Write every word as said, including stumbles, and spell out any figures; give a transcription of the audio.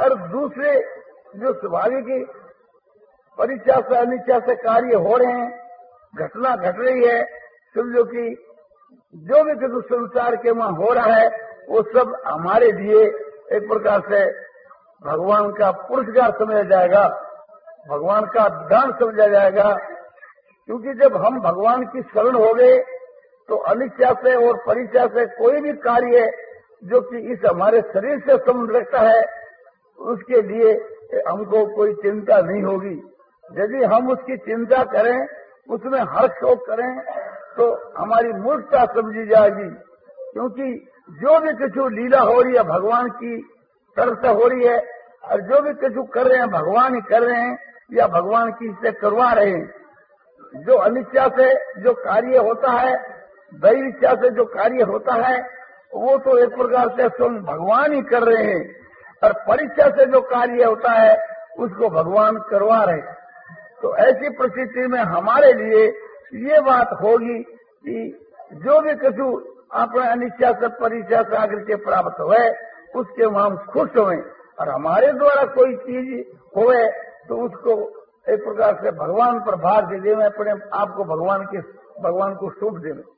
और दूसरे जो स्वाभाविक परीक्षा से अनिच्छा से कार्य हो रहे हैं, घटना घट रही है, समझो कि जो भी कुछ संसार के वहां हो रहा है वो सब हमारे लिए एक प्रकार से भगवान का पुरस्कार समझा जाएगा, भगवान का दान समझा जाएगा। क्योंकि जब हम भगवान की शरण हो गए तो अनिच्छा से और परीक्षा से कोई भी कार्य जो कि इस हमारे शरीर से संबंध रखता है उसके लिए हमको कोई चिंता नहीं होगी। यदि हम उसकी चिंता करें, उसमें हर्ष शोक करें तो हमारी मूर्खता समझी जाएगी। क्योंकि जो भी कुछ लीला हो रही है भगवान की तरफ से हो रही है, और जो भी कुछ कर रहे हैं भगवान ही कर रहे हैं या भगवान की से करवा रहे हैं। जो अनिच्छा से जो कार्य होता है, दैव इच्छा से जो कार्य होता है वो तो एक प्रकार से स्वयं भगवान ही कर रहे हैं, और परीक्षा से जो कार्य होता है उसको भगवान करवा रहे हैं। तो ऐसी परिस्थिति में हमारे लिए ये बात होगी कि जो भी कुछ अपने अनिच्छा से परीक्षा से आकर के प्राप्त हुए उसके हम खुश हुए, और हमारे द्वारा कोई चीज होए तो उसको एक प्रकार से भगवान पर भार दे दें, अपने आप को भगवान के भगवान को सौंप दें।